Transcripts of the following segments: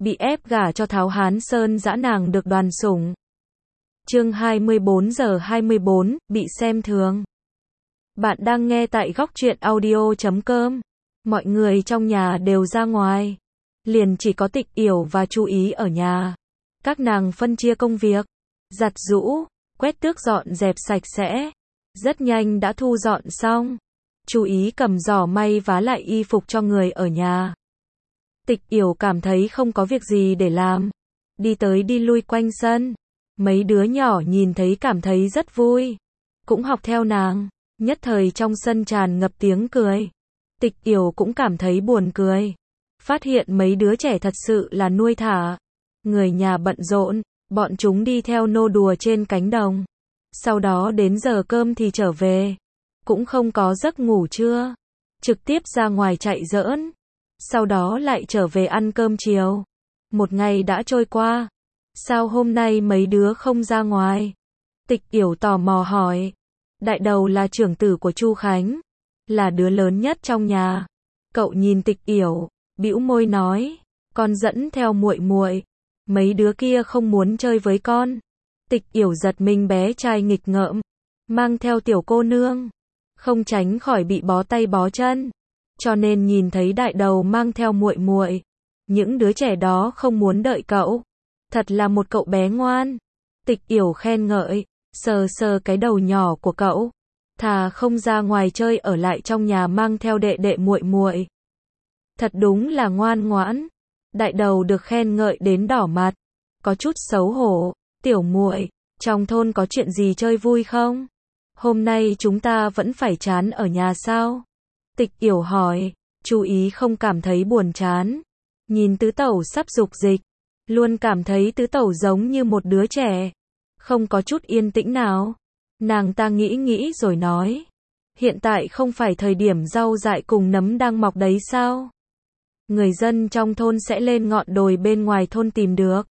bị ép gả cho Tháo Hán Sơn dã nàng được đoàn sủng. Chương 24 giờ 24, bị xem thường. Bạn đang nghe tại góc truyện audio.com. Mọi người trong nhà đều ra ngoài. Liền chỉ có Tịch Yểu và Chu Ý ở nhà. Các nàng phân chia công việc. Giặt giũ, quét tước dọn dẹp sạch sẽ. Rất nhanh đã thu dọn xong. Chu Ý cầm giỏ may vá lại y phục cho người ở nhà. Tịch Yểu cảm thấy không có việc gì để làm. Đi tới đi lui quanh sân. Mấy đứa nhỏ nhìn thấy cảm thấy rất vui. Cũng học theo nàng. Nhất thời trong sân tràn ngập tiếng cười. Tịch Yểu cũng cảm thấy buồn cười. Phát hiện mấy đứa trẻ thật sự là nuôi thả. Người nhà bận rộn, bọn chúng đi theo nô đùa trên cánh đồng. Sau đó đến giờ cơm thì trở về. Cũng không có giấc ngủ trưa. Trực tiếp ra ngoài chạy giỡn. Sau đó lại trở về ăn cơm chiều. Một ngày đã trôi qua. Sao hôm nay mấy đứa không ra ngoài? Tịch Yểu tò mò hỏi. Đại đầu là trưởng tử của Chu Khánh. Là đứa lớn nhất trong nhà. Cậu nhìn Tịch Yểu, bĩu môi nói. Con dẫn theo muội muội. Mấy đứa kia không muốn chơi với con. Tịch Yểu giật mình bé trai nghịch ngợm. Mang theo tiểu cô nương. Không tránh khỏi bị bó tay bó chân. Cho nên nhìn thấy đại đầu mang theo muội muội. Những đứa trẻ đó không muốn đợi cậu. Thật là một cậu bé ngoan. Tịch Yểu khen ngợi, sờ sờ cái đầu nhỏ của cậu. Thà không ra ngoài chơi ở lại trong nhà mang theo đệ đệ muội muội. Thật đúng là ngoan ngoãn. Đại đầu được khen ngợi đến đỏ mặt. Có chút xấu hổ. Tiểu muội, trong thôn có chuyện gì chơi vui không? Hôm nay chúng ta vẫn phải chán ở nhà sao? Tịch Yểu hỏi. Chú Ý không cảm thấy buồn chán. Nhìn tứ tẩu sắp dục dịch. Luôn cảm thấy tứ tẩu giống như một đứa trẻ. Không có chút yên tĩnh nào. Nàng ta nghĩ rồi nói. Hiện tại không phải thời điểm rau dại cùng nấm đang mọc đấy sao? Người dân trong thôn sẽ lên ngọn đồi bên ngoài thôn tìm được.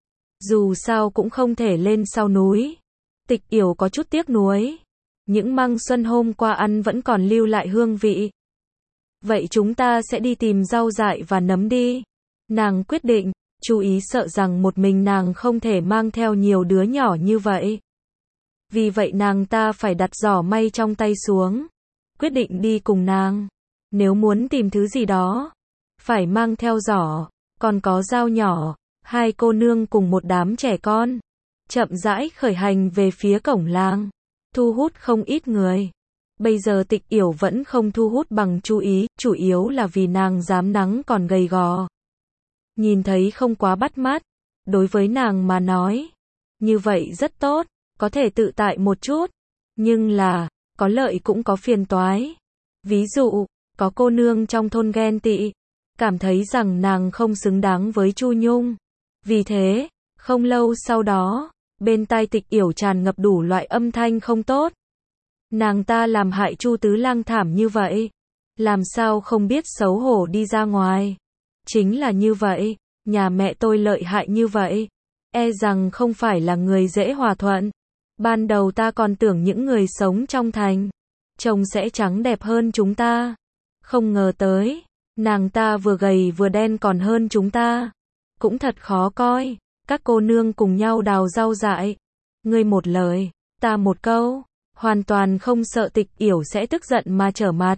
Dù sao cũng không thể lên sau núi. Tịch Yểu có chút tiếc nuối. Những măng xuân hôm qua ăn vẫn còn lưu lại hương vị. Vậy chúng ta sẽ đi tìm rau dại và nấm đi. Nàng quyết định. Chú Ý sợ rằng một mình nàng không thể mang theo nhiều đứa nhỏ như vậy. Vì vậy nàng ta phải đặt giỏ may trong tay xuống. Quyết định đi cùng nàng. Nếu muốn tìm thứ gì đó, phải mang theo giỏ, còn có dao nhỏ. Hai cô nương cùng một đám trẻ con. Chậm rãi khởi hành về phía cổng làng. Thu hút không ít người. Bây giờ Tịch Yểu vẫn không thu hút bằng Chú Ý, chủ yếu là vì nàng dám nắng còn gầy gò. Nhìn thấy không quá bắt mắt. Đối với nàng mà nói. Như vậy rất tốt. Có thể tự tại một chút. Nhưng là, có lợi cũng có phiền toái. Ví dụ, có cô nương trong thôn ghen tị. Cảm thấy rằng nàng không xứng đáng với Chu Nhung. Vì thế, không lâu sau đó, bên tai Tịch Yểu tràn ngập đủ loại âm thanh không tốt. Nàng ta làm hại Chu Tứ Lang thảm như vậy. Làm sao không biết xấu hổ đi ra ngoài. Chính là như vậy, nhà mẹ tôi lợi hại như vậy. E rằng không phải là người dễ hòa thuận. Ban đầu ta còn tưởng những người sống trong thành. Trông sẽ trắng đẹp hơn chúng ta. Không ngờ tới. Nàng ta vừa gầy vừa đen còn hơn chúng ta. Cũng thật khó coi. Các cô nương cùng nhau đào rau dại. Ngươi một lời, ta một câu. Hoàn toàn không sợ Tịch Yểu sẽ tức giận mà trở mặt.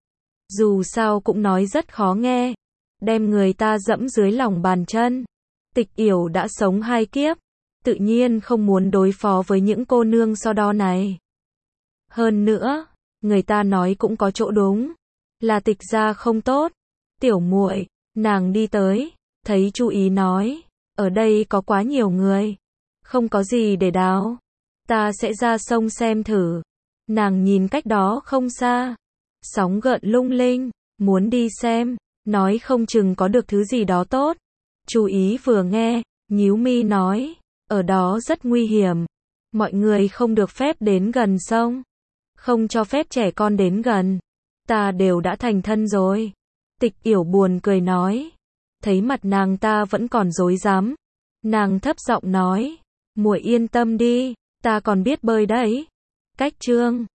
Dù sao cũng nói rất khó nghe. Đem người ta dẫm dưới lòng bàn chân. Tịch Yểu đã sống 2 kiếp. Tự nhiên không muốn đối phó với những cô nương so đo này. Hơn nữa, người ta nói cũng có chỗ đúng. Là Tịch gia không tốt. Tiểu muội, nàng đi tới. Thấy Chú Ý nói. Ở đây có quá nhiều người. Không có gì để đào. Ta sẽ ra sông xem thử. Nàng nhìn cách đó không xa. Sóng gợn lung linh. Muốn đi xem. Nói không chừng có được thứ gì đó tốt. Chú Ý vừa nghe, nhíu mi nói. Ở đó rất nguy hiểm. Mọi người không được phép đến gần sông. Không cho phép trẻ con đến gần. Ta đều đã thành thân rồi. Tịch Yểu buồn cười nói. Thấy mặt nàng ta vẫn còn rối rắm. Nàng thấp giọng nói. Muội yên tâm đi. Ta còn biết bơi đấy. Cách chương